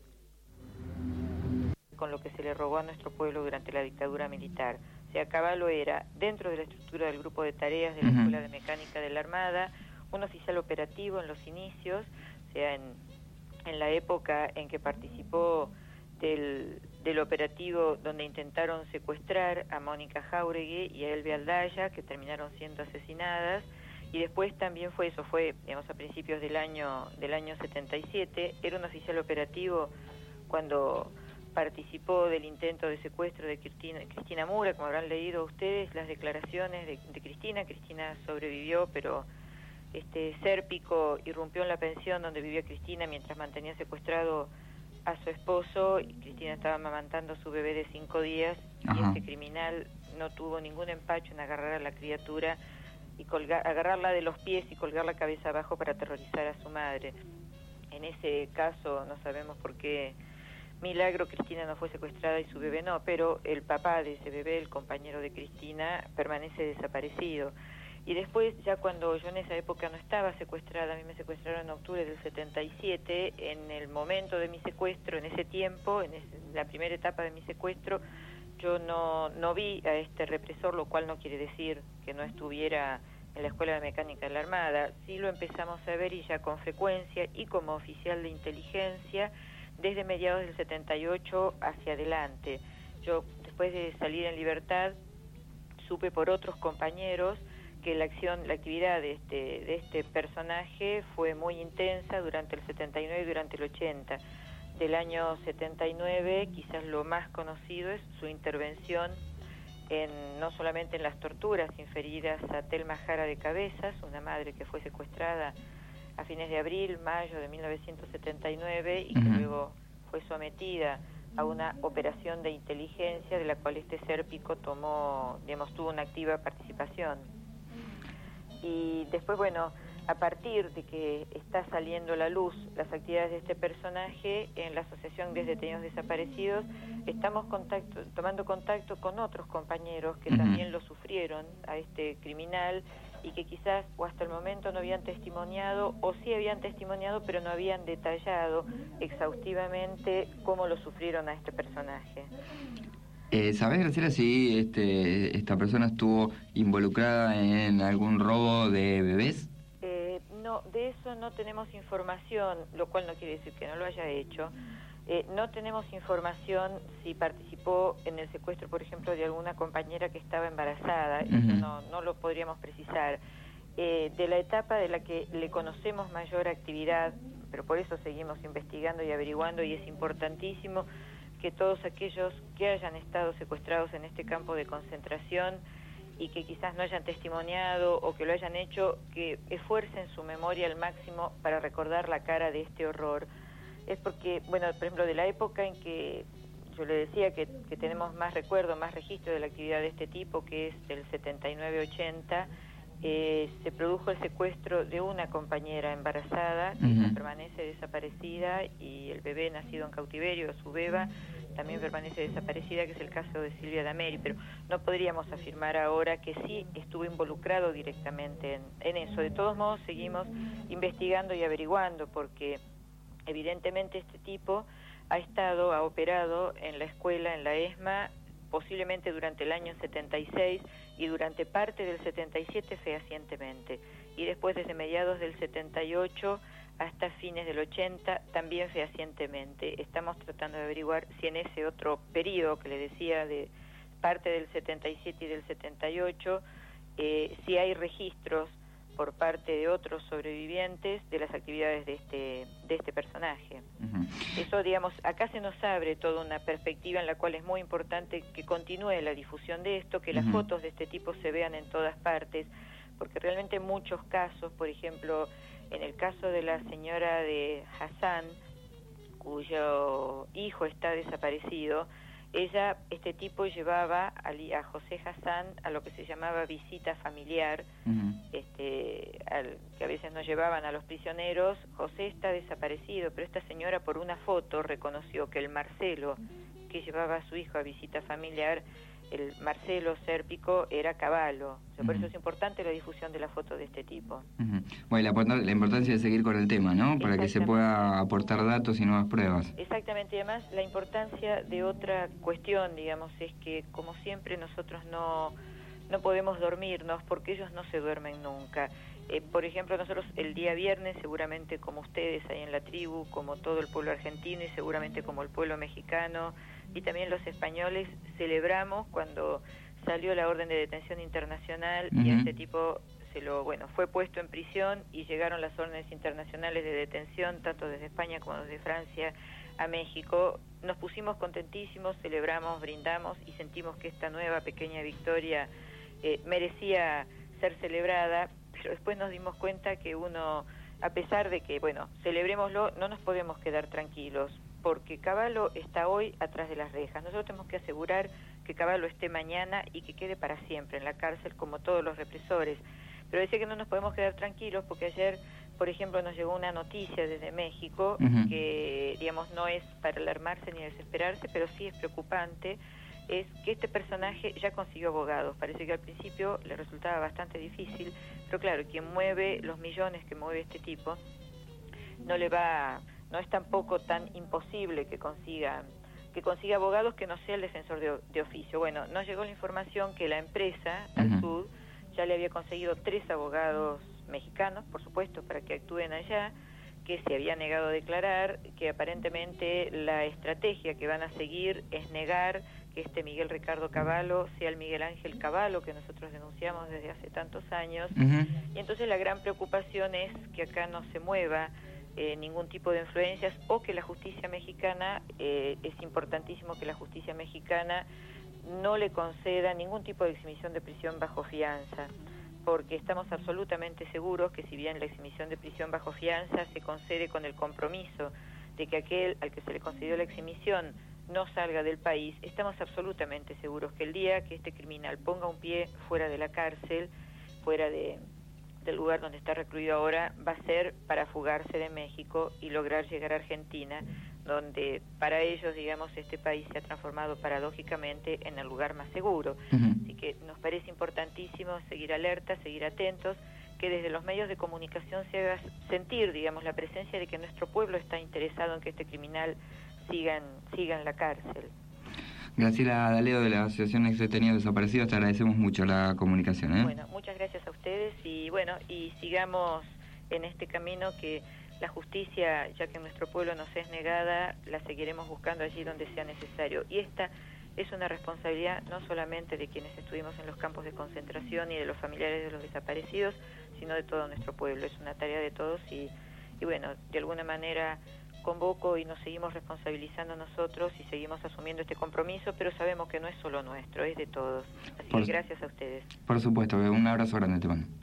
Con lo que se le robó a nuestro pueblo durante la dictadura militar. O sea, Cavallo era, dentro de la estructura del grupo de tareas de la uh-huh. Escuela de Mecánica de la Armada, un oficial operativo en los inicios, o sea, en, en la época en que participó del, del operativo donde intentaron secuestrar a Mónica Jáuregui y a Elvia Aldaya, que terminaron siendo asesinadas, y después también fue eso, fue, digamos, a principios del año, del año setenta y siete, era un oficial operativo cuando participó del intento de secuestro de Cristina, Cristina Mura, como habrán leído ustedes las declaraciones de, de Cristina. Cristina sobrevivió, pero este Sérpico irrumpió en la pensión donde vivía Cristina mientras mantenía secuestrado a su esposo, y Cristina estaba amamantando a su bebé de cinco días. Ajá. Y este criminal no tuvo ningún empacho en agarrar a la criatura y colgar, agarrarla de los pies y colgar la cabeza abajo para aterrorizar a su madre. En ese caso no sabemos por qué milagro Cristina no fue secuestrada y su bebé no, pero el papá de ese bebé, el compañero de Cristina, permanece desaparecido. Y después, ya cuando yo en esa época no estaba secuestrada, a mí me secuestraron en octubre del setenta y siete, en el momento de mi secuestro, en ese tiempo, en, ese, en la primera etapa de mi secuestro, yo no, no vi a este represor, lo cual no quiere decir que no estuviera en la Escuela de Mecánica de la Armada. Sí lo empezamos a ver, y ya con frecuencia, y como oficial de inteligencia, desde mediados del setenta y ocho hacia adelante. Yo, después de salir en libertad, supe por otros compañeros que la acción, la actividad de este, de este personaje fue muy intensa durante el setenta y nueve y durante el ochenta. Del año setenta y nueve, quizás lo más conocido es su intervención en, no solamente en las torturas inferidas a Telma Jara de Cabezas, una madre que fue secuestrada a fines de abril, mayo de mil novecientos setenta y nueve, y que uh-huh. luego fue sometida a una operación de inteligencia de la cual este Sérpico tomó, digamos, tuvo una activa participación. Y después, bueno, a partir de que está saliendo a la luz las actividades de este personaje, en la Asociación de Detenidos Desaparecidos estamos contacto, tomando contacto con otros compañeros que uh-huh. también lo sufrieron a este criminal, y que quizás o hasta el momento no habían testimoniado, o sí habían testimoniado pero no habían detallado exhaustivamente cómo lo sufrieron a este personaje. Eh, ¿Sabés, Graciela, si este, esta persona estuvo involucrada en algún robo de bebés? Eh, no, de eso no tenemos información, lo cual no quiere decir que no lo haya hecho. Eh, no tenemos información si participó en el secuestro, por ejemplo, de alguna compañera que estaba embarazada. Uh-huh. Eso no, no lo podríamos precisar. Eh, de la etapa de la que le conocemos mayor actividad, pero por eso seguimos investigando y averiguando, y es importantísimo que todos aquellos que hayan estado secuestrados en este campo de concentración y que quizás no hayan testimoniado o que lo hayan hecho, que esfuercen su memoria al máximo para recordar la cara de este horror. Es porque, bueno, por ejemplo, de la época en que yo le decía que, que tenemos más recuerdo, más registro de la actividad de este tipo, que es del setenta y nueve ochenta, eh, se produjo el secuestro de una compañera embarazada que Uh-huh. permanece desaparecida, y el bebé nacido en cautiverio, su beba, también permanece desaparecida, que es el caso de Silvia Dameri, pero no podríamos afirmar ahora que sí estuvo involucrado directamente en, en eso. De todos modos, seguimos investigando y averiguando, porque evidentemente este tipo ha estado, ha operado en la escuela, en la ESMA, posiblemente durante el año setenta y seis y durante parte del setenta y siete fehacientemente, y después desde mediados del setenta y ocho hasta fines del ochenta también fehacientemente. Estamos tratando de averiguar si en ese otro periodo que le decía, de parte del setenta y siete y del setenta y ocho, eh, si hay registros por parte de otros sobrevivientes de las actividades de este de este personaje. Uh-huh. Eso, digamos, acá se nos abre toda una perspectiva en la cual es muy importante que continúe la difusión de esto, que uh-huh. las fotos de este tipo se vean en todas partes, porque realmente en muchos casos, por ejemplo, en el caso de la señora de Hassan, cuyo hijo está desaparecido, ella, este tipo llevaba a, a José Hassan a lo que se llamaba visita familiar, uh-huh. este, al, que a veces nos llevaban a los prisioneros. José está desaparecido, pero esta señora por una foto reconoció que el Marcelo que llevaba a su hijo a visita familiar, el Marcelo Sérpico, era Cavallo. O sea, por uh-huh. eso es importante la difusión de la foto de este tipo. Uh-huh. Bueno, la, la importancia de seguir con el tema, ¿no? Para que se pueda aportar datos y nuevas pruebas. Exactamente, y además la importancia de otra cuestión, digamos, es que como siempre nosotros no, no podemos dormirnos, porque ellos no se duermen nunca. Eh, por ejemplo, nosotros el día viernes, seguramente como ustedes ahí en la tribu, como todo el pueblo argentino y seguramente como el pueblo mexicano y también los españoles, celebramos cuando salió la orden de detención internacional uh-huh. y a este tipo se lo, bueno, fue puesto en prisión, y llegaron las órdenes internacionales de detención, tanto desde España como desde Francia a México. Nos pusimos contentísimos, celebramos, brindamos y sentimos que esta nueva pequeña victoria eh, merecía ser celebrada, pero después nos dimos cuenta que uno, a pesar de que, bueno, celebrémoslo, no nos podemos quedar tranquilos, porque Cavallo está hoy atrás de las rejas. Nosotros tenemos que asegurar que Cavallo esté mañana y que quede para siempre en la cárcel, como todos los represores. Pero decía que no nos podemos quedar tranquilos, porque ayer, por ejemplo, nos llegó una noticia desde México, uh-huh. que, digamos, no es para alarmarse ni desesperarse, pero sí es preocupante, es que este personaje ya consiguió abogados. Parece que al principio le resultaba bastante difícil, pero claro, quien mueve los millones que mueve este tipo, no le va, no es tampoco tan imposible que consiga que consiga abogados que no sea el defensor de, de oficio. Bueno, nos llegó la información que la empresa, uh-huh. Al Sud, ya le había conseguido tres abogados mexicanos, por supuesto, para que actúen allá, que se había negado a declarar, que aparentemente la estrategia que van a seguir es negar que este Miguel Ricardo Cavallo sea el Miguel Ángel Cavallo que nosotros denunciamos desde hace tantos años. Uh-huh. Y entonces la gran preocupación es que acá no se mueva eh, ningún tipo de influencias, o que la justicia mexicana, eh, es importantísimo que la justicia mexicana no le conceda ningún tipo de exhibición de prisión bajo fianza, porque estamos absolutamente seguros que si bien la exhibición de prisión bajo fianza se concede con el compromiso de que aquel al que se le concedió la exhibición no salga del país, estamos absolutamente seguros que el día que este criminal ponga un pie fuera de la cárcel, fuera de, del lugar donde está recluido ahora, va a ser para fugarse de México y lograr llegar a Argentina, donde para ellos, digamos, este país se ha transformado paradójicamente en el lugar más seguro. Uh-huh. Así que nos parece importantísimo seguir alerta, seguir atentos, que desde los medios de comunicación se haga sentir, digamos, la presencia de que nuestro pueblo está interesado en que este criminal siga en, siga en la cárcel. Graciela D'Aleo, de la Asociación Ex Detenidos Desaparecidos, te agradecemos mucho la comunicación, ¿eh? Bueno, muchas gracias a ustedes, y bueno, y sigamos en este camino, que la justicia, ya que en nuestro pueblo nos es negada, la seguiremos buscando allí donde sea necesario. Y esta es una responsabilidad no solamente de quienes estuvimos en los campos de concentración y de los familiares de los desaparecidos, sino de todo nuestro pueblo. Es una tarea de todos, y, y bueno, de alguna manera convoco y nos seguimos responsabilizando nosotros y seguimos asumiendo este compromiso, pero sabemos que no es solo nuestro, es de todos. Así por, que gracias a ustedes. Por supuesto, un abrazo grande te mando.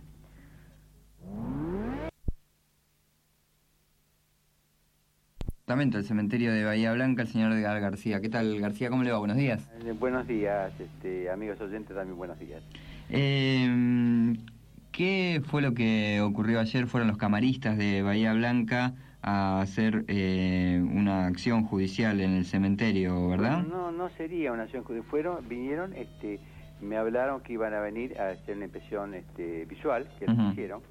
El cementerio de Bahía Blanca, el señor Edgar García. ¿Qué tal, García? ¿Cómo le va? Buenos días. Eh, buenos días, este, amigos oyentes, también buenos días. Eh, ¿qué fue lo que ocurrió ayer? Fueron los camaristas de Bahía Blanca a hacer eh, una acción judicial en el cementerio, ¿verdad? No, no sería una acción judicial. Fueron, vinieron, este, me hablaron que iban a venir a hacer una impresión este, visual, que lo uh-huh. hicieron.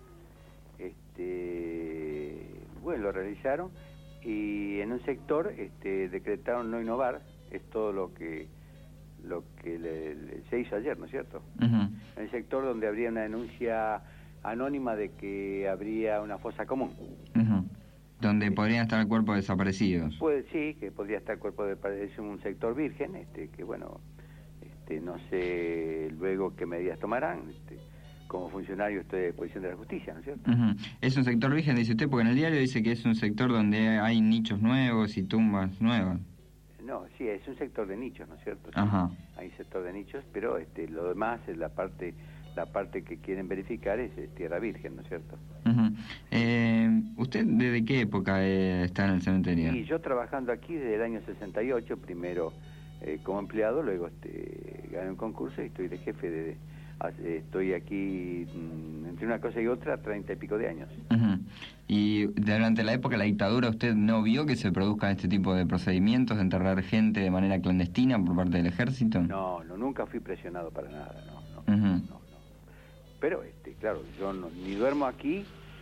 Este, bueno, lo realizaron y en un sector este, decretaron no innovar, es todo lo que lo que le, le, se hizo ayer, ¿no es cierto? Uh-huh. En el sector donde habría una denuncia anónima de que habría una fosa común. Uh-huh. Donde sí. podrían estar cuerpos desaparecidos. Pues sí, que podría estar cuerpo de es un sector virgen, este, que bueno, este, no sé luego qué medidas tomarán. Este, como funcionario estoy a disposición de la justicia, ¿no es cierto? Uh-huh. Es un sector virgen, dice usted, porque en el diario dice que es un sector donde hay nichos nuevos y tumbas nuevas. No, sí, es un sector de nichos, ¿no es cierto? Sí, ajá. Hay sector de nichos, pero este, lo demás es la parte la parte que quieren verificar es, es tierra virgen, ¿no es cierto? Uh-huh. eh, ¿Usted desde qué época eh, está en el cementerio? Sí, yo trabajando aquí desde el año sesenta y ocho, primero eh, como empleado, luego este, gané un concurso y estoy de jefe de... Estoy aquí entre una cosa y otra treinta y pico de años. Uh-huh. ¿Y durante la época de la dictadura usted no vio que se produzcan este tipo de procedimientos de enterrar gente de manera clandestina por parte del ejército? No, no, nunca fui presionado para nada, no, no, uh-huh. no, no. Pero, este, claro, yo no, ni duermo aquí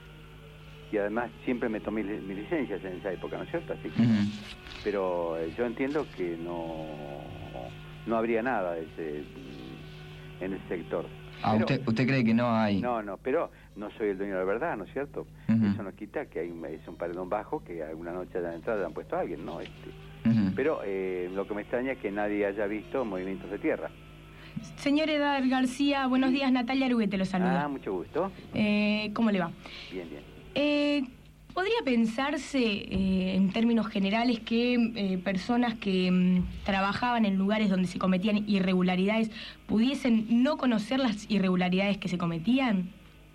y además siempre me tomé mis, mis licencias en esa época, ¿no es cierto? Así que, uh-huh. Pero eh, yo entiendo que no, no habría nada de ese... en ese sector. Ah, pero, usted, ¿usted cree que no hay? No, no, pero no soy el dueño de la verdad, ¿no es cierto? Uh-huh. Eso no quita que hay un, es un paredón bajo que alguna noche hayan entrado y han puesto a alguien, ¿no? Este, uh-huh. Pero eh, lo que me extraña es que nadie haya visto movimientos de tierra. Señor Edgar García, buenos días, Natalia Aruguete lo saluda. Ah, mucho gusto. Eh, ¿Cómo le va? Bien, bien. Eh... ¿Podría pensarse, eh, en términos generales, que eh, personas que mm, trabajaban en lugares donde se cometían irregularidades pudiesen no conocer las irregularidades que se cometían?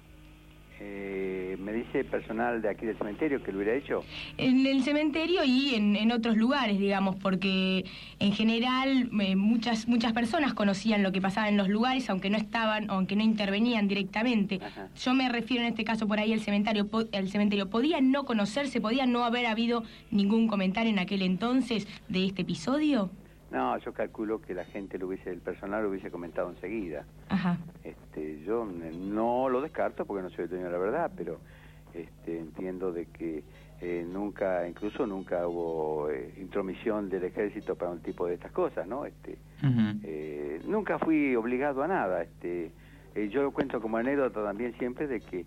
Eh, ¿Me dice personal de aquí del cementerio que lo hubiera hecho? En el cementerio y en, en otros lugares, digamos, porque en general eh, muchas muchas personas conocían lo que pasaba en los lugares, aunque no estaban, aunque no intervenían directamente. Ajá. Yo me refiero en este caso por ahí al cementerio, el cementerio. ¿Podía no conocerse, podía no haber habido ningún comentario en aquel entonces de este episodio? No, yo calculo que la gente lo hubiese, el personal lo hubiese comentado enseguida. Ajá. Este, yo no lo descarto porque no soy el dueño de la verdad, pero este, entiendo de que eh, nunca, incluso nunca hubo eh, intromisión del ejército para un tipo de estas cosas, ¿no? Este, uh-huh. eh, nunca fui obligado a nada. Este, eh, yo lo cuento como anécdota también siempre de que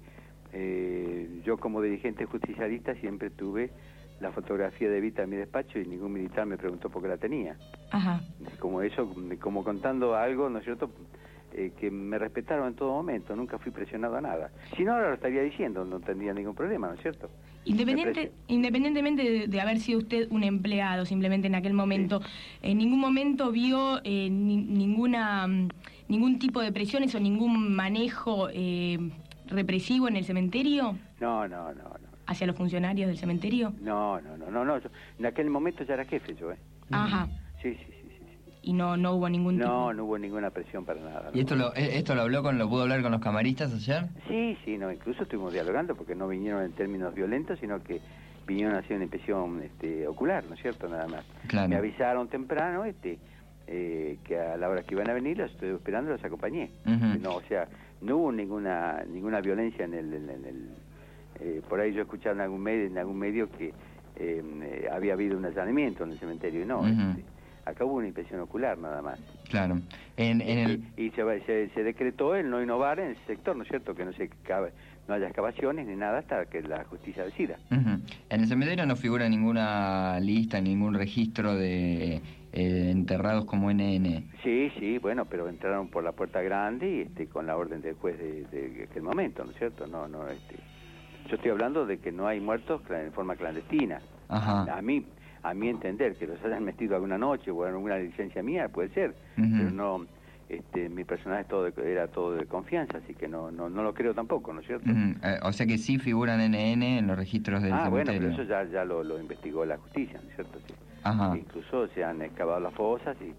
eh, yo como dirigente justicialista siempre tuve la fotografía de Evita en mi despacho y ningún militar me preguntó por qué la tenía. Ajá. Como eso, como contando algo, ¿no es cierto?, eh, que me respetaron en todo momento, nunca fui presionado a nada. Si no, ahora lo estaría diciendo, no tendría ningún problema, ¿no es cierto? Independiente, independientemente de, de haber sido usted un empleado simplemente en aquel momento, sí. ¿En ningún momento vio eh, ni, ninguna ningún tipo de presiones o ningún manejo eh, represivo en el cementerio? No, no, no, no. ¿Hacia los funcionarios del cementerio? No, no, no, no, no. Yo, en aquel momento ya era jefe yo, ¿eh? Ajá. Sí, sí, sí, sí. sí. Y no no hubo ningún no, tipo... No, no hubo ninguna presión para nada. ¿Y no. esto lo esto lo habló con, lo pudo hablar con los camaristas ayer? Sí, sí, no, incluso estuvimos dialogando porque no vinieron en términos violentos, sino que vinieron a hacer una impresión este, ocular, ¿no es cierto? Nada más. Claro. Me avisaron temprano, este, eh, que a la hora que iban a venir los estoy esperando, los acompañé. Uh-huh. No, o sea, no hubo ninguna ninguna violencia en el... En, en el Eh, por ahí yo escuchaba en algún medio, en algún medio que eh, eh, había habido un allanamiento en el cementerio y no, uh-huh. este, acá hubo una inspección ocular nada más. Claro. En, en el... Y, y se, se, se decretó el no innovar en el sector, ¿no es cierto? Que no se cabe, no haya excavaciones ni nada hasta que la justicia decida. Uh-huh. En el cementerio no figura ninguna lista, ningún registro de eh, enterrados como N N. Sí, sí, bueno, pero entraron por la puerta grande y este, con la orden del juez de, de, de aquel momento, ¿no es cierto? No, no, este... Yo estoy hablando de que no hay muertos en forma clandestina. Ajá. A mí, a mí entender que los hayan metido alguna noche o en alguna licencia mía puede ser, uh-huh. pero no, este, mi personaje todo de, era todo de confianza, así que no, no, no lo creo tampoco, ¿no es cierto? Uh-huh. Eh, o sea que sí figuran N N en los registros del ah, cementerio. Ah, bueno, pero eso ya, ya lo, lo investigó la justicia, ¿no es cierto? Sí. Ajá. Incluso se han excavado las fosas y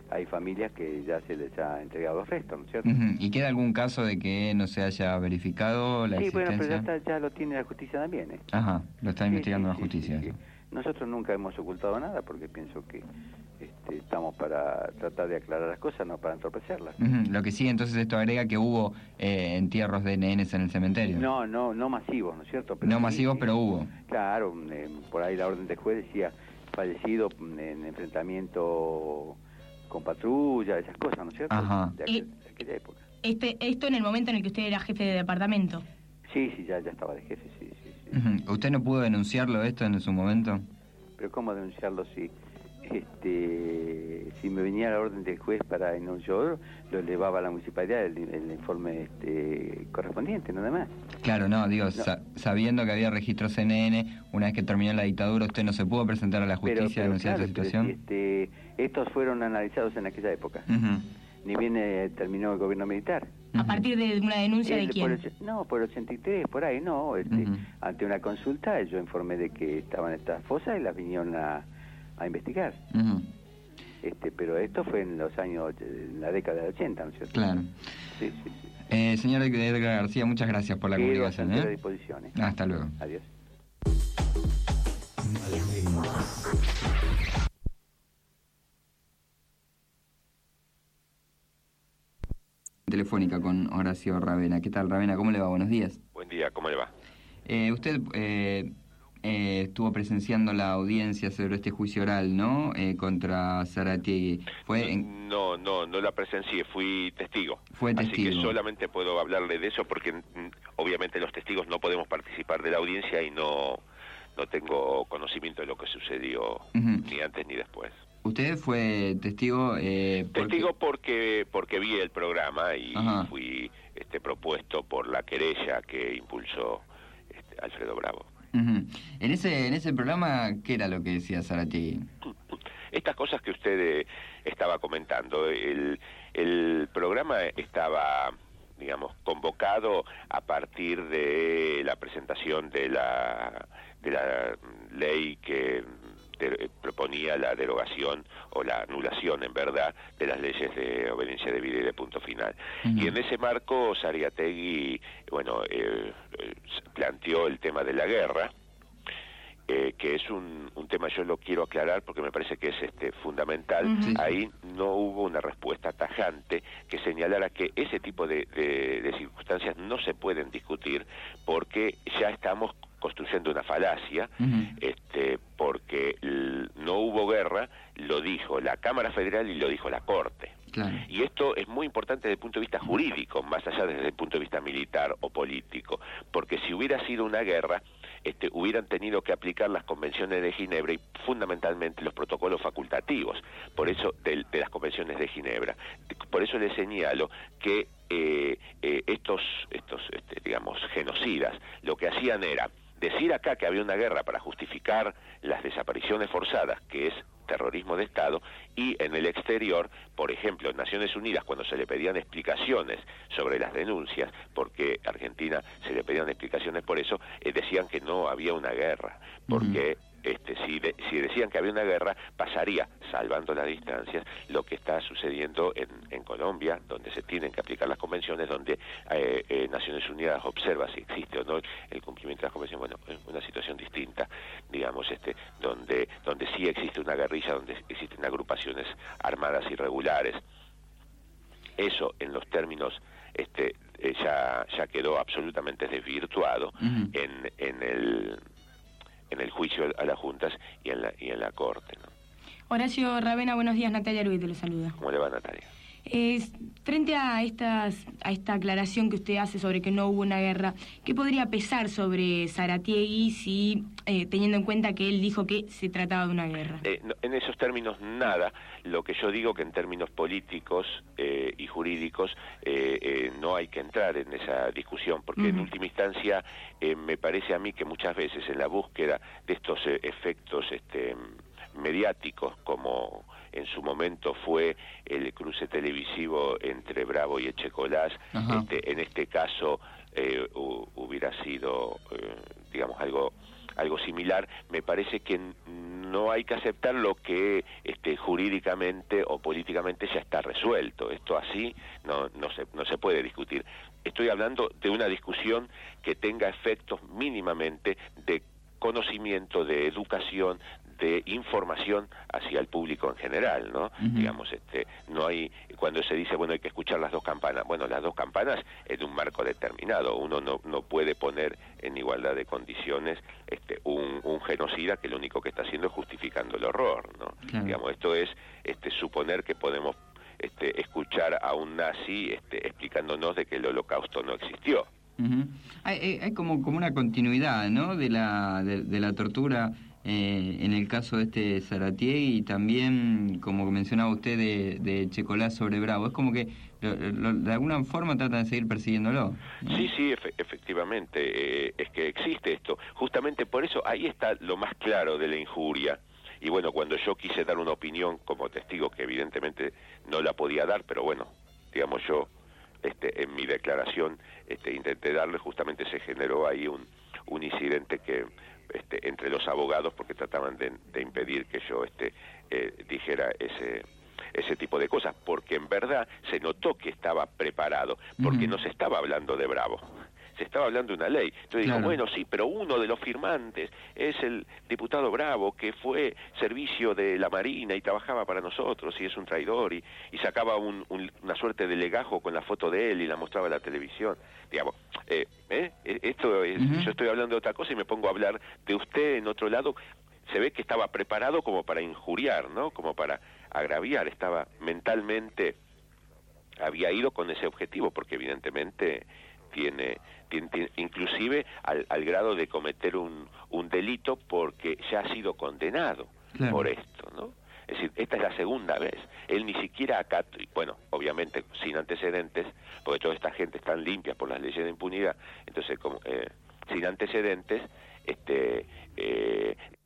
hay familias que ya se les ha entregado los restos, ¿no es cierto? Uh-huh. ¿Y queda algún caso de que no se haya verificado la sí, existencia? Sí, bueno, pero ya, está, ya lo tiene la justicia también, ¿eh? Ajá, lo está sí, investigando sí, la sí, justicia. Sí, sí. Nosotros nunca hemos ocultado nada porque pienso que este, estamos para tratar de aclarar las cosas, no para entorpecerlas. Uh-huh. Lo que sí, entonces esto agrega que hubo eh, entierros de nenes en el cementerio. No, no, no masivos, ¿no es cierto? Pero no sí, masivos, sí, pero hubo. Claro, eh, por ahí la orden del juez decía fallecido en enfrentamiento con patrulla, esas cosas, ¿no es cierto? Ajá. De, aquel, de aquella época. Este, ¿Esto en el momento en el que usted era jefe de departamento? Sí, sí, ya, ya estaba de jefe, sí, sí. sí. Uh-huh. ¿Usted no pudo denunciarlo esto en su momento? Pero ¿cómo denunciarlo si este si me venía la orden del juez para denunciar, lo elevaba a la municipalidad el, el informe este, correspondiente, nada más? Claro, no, digo, no. Sa- sabiendo que había registro C N N, una vez que terminó la dictadura, ¿usted no se pudo presentar a la justicia pero, pero, a denunciar claro, esta situación? Pero, este, estos fueron analizados en aquella época. Uh-huh. Ni bien eh, terminó el gobierno militar. ¿A partir de una denuncia El, de quién? Por el, no, por el ochenta y tres, por ahí, no. Este, uh-huh. Ante una consulta yo informé de que estaban estas fosas y las vinieron a, a investigar. Uh-huh. Este, pero esto fue en los años, en la década del ochenta, ¿no es cierto? Claro. Sí, sí, sí. Eh, señor Edgar García, muchas gracias por la Quedo comunicación. a ¿eh? la disposición. ¿eh? Hasta luego. Adiós. Telefónica con Horacio Ravena. ¿Qué tal, Ravena? ¿Cómo le va? Buenos días. Buen día, ¿cómo le va? Eh, usted eh, eh, estuvo presenciando la audiencia sobre este juicio oral, ¿no? Eh, contra Zaratiegui. Fue en... No, no, no la presencié, fui testigo. Fue testigo. Así que solamente puedo hablarle de eso porque mm, obviamente los testigos no podemos participar de la audiencia y no, no tengo conocimiento de lo que sucedió uh-huh. ni antes ni después. ¿Usted fue testigo? Eh, porque... Testigo porque porque vi el programa y Ajá. fui este propuesto por la querella que impulsó este, Alfredo Bravo. Uh-huh. En ese en ese programa, ¿qué era lo que decía Zaratiegui? Estas cosas que usted eh, estaba comentando, el, el programa estaba, digamos, convocado a partir de la presentación de la de la ley que de, proponía la derogación o la anulación, en verdad, de las leyes de obediencia debida y de punto final. Uh-huh. Y en ese marco, Zaratiegui, bueno, eh, eh, planteó el tema de la guerra, eh, que es un, un tema, yo lo quiero aclarar porque me parece que es este fundamental. Uh-huh. Ahí no hubo una respuesta tajante que señalara que ese tipo de, de, de circunstancias no se pueden discutir porque ya estamos construyendo una falacia, uh-huh. este, porque l- no hubo guerra, lo dijo la Cámara Federal y lo dijo la Corte. Claro. Y esto es muy importante desde el punto de vista jurídico, más allá desde el punto de vista militar o político, porque si hubiera sido una guerra, este, hubieran tenido que aplicar las convenciones de Ginebra y fundamentalmente los protocolos facultativos, por eso de, de las convenciones de Ginebra. Por eso le señalo que eh, eh, estos, estos este, digamos, genocidas, lo que hacían era decir acá que había una guerra para justificar las desapariciones forzadas, que es terrorismo de Estado, y en el exterior, por ejemplo, en Naciones Unidas, cuando se le pedían explicaciones sobre las denuncias, porque a Argentina se le pedían explicaciones por eso, eh, decían que no había una guerra, porque uh-huh. este, si, de, si decían que había una guerra, pasaría, salvando las distancias, lo que está sucediendo en, en Colombia, donde se tienen que aplicar las convenciones, donde eh, eh, Naciones Unidas observa si existe o no el cumplimiento de las convenciones. Bueno, es una situación distinta, digamos, este, donde, donde sí existe una guerrilla, donde existen agrupaciones armadas irregulares. Eso, en los términos, este, eh, ya, ya quedó absolutamente desvirtuado uh-huh. en, en el en el juicio a las juntas y en la y en la corte, ¿no? Horacio Ravena, buenos días. Natalia Luis te lo saluda. ¿Cómo le va, Natalia? Eh, frente a estas a esta aclaración que usted hace sobre que no hubo una guerra, ¿qué podría pesar sobre Zaratiegui si, eh, teniendo en cuenta que él dijo que se trataba de una guerra? Eh, no, en esos términos nada. Lo que yo digo que en términos políticos eh, y jurídicos eh, eh, no hay que entrar en esa discusión, porque uh-huh. en última instancia eh, me parece a mí que muchas veces en la búsqueda de estos eh, efectos este, mediáticos, como en su momento fue el cruce televisivo entre Bravo y Echecolás, este, en este caso eh, hubiera sido, eh, digamos, algo algo similar. Me parece que no hay que aceptar lo que este, jurídicamente o políticamente ya está resuelto. Esto así no, no, se, no se puede discutir. Estoy hablando de una discusión que tenga efectos mínimamente de conocimiento, de educación, de información hacia el público en general, ¿no? Uh-huh. Digamos, este, no hay, cuando se dice, bueno, hay que escuchar las dos campanas, bueno, las dos campanas en un marco determinado, uno no, no puede poner en igualdad de condiciones este, un, un genocida que lo único que está haciendo es justificando el horror, ¿no? Claro. Digamos, esto es este, suponer que podemos este, escuchar a un nazi este, explicándonos de que el holocausto no existió. Uh-huh. Hay, hay, hay como, como una continuidad, ¿no?, de la, de, de la tortura eh, en el caso de este Zaratiegui y también, como mencionaba usted, de, de Checolás sobre Bravo. Es como que lo, lo, de alguna forma tratan de seguir persiguiéndolo, ¿no? Sí, sí, efe, efectivamente, eh, es que existe esto. Justamente por eso ahí está lo más claro de la injuria. Y bueno, cuando yo quise dar una opinión como testigo, que evidentemente no la podía dar, pero bueno, digamos yo... Este, en mi declaración este, intenté darle, justamente se generó ahí un, un incidente que este, entre los abogados, porque trataban de, de impedir que yo este, eh, dijera ese ese tipo de cosas, porque en verdad se notó que estaba preparado, porque uh-huh. no se estaba hablando de Bravo, se estaba hablando de una ley. Entonces claro. dijo, bueno, sí, pero uno de los firmantes es el diputado Bravo, que fue servicio de la Marina y trabajaba para nosotros, y es un traidor, y, y sacaba un, un, una suerte de legajo con la foto de él y la mostraba en la televisión. Digamos, eh, eh, esto es, uh-huh. yo estoy hablando de otra cosa y me pongo a hablar de usted en otro lado. Se ve que estaba preparado como para injuriar, ¿no? Como para agraviar, estaba mentalmente, había ido con ese objetivo, porque evidentemente tiene, tiene, tiene inclusive al, al grado de cometer un, un delito porque ya ha sido condenado claro. por esto, ¿no? Es decir, esta es la segunda vez. Él ni siquiera acató, y bueno, obviamente sin antecedentes, porque toda esta gente están limpias por las leyes de impunidad, entonces como eh, sin antecedentes, este eh,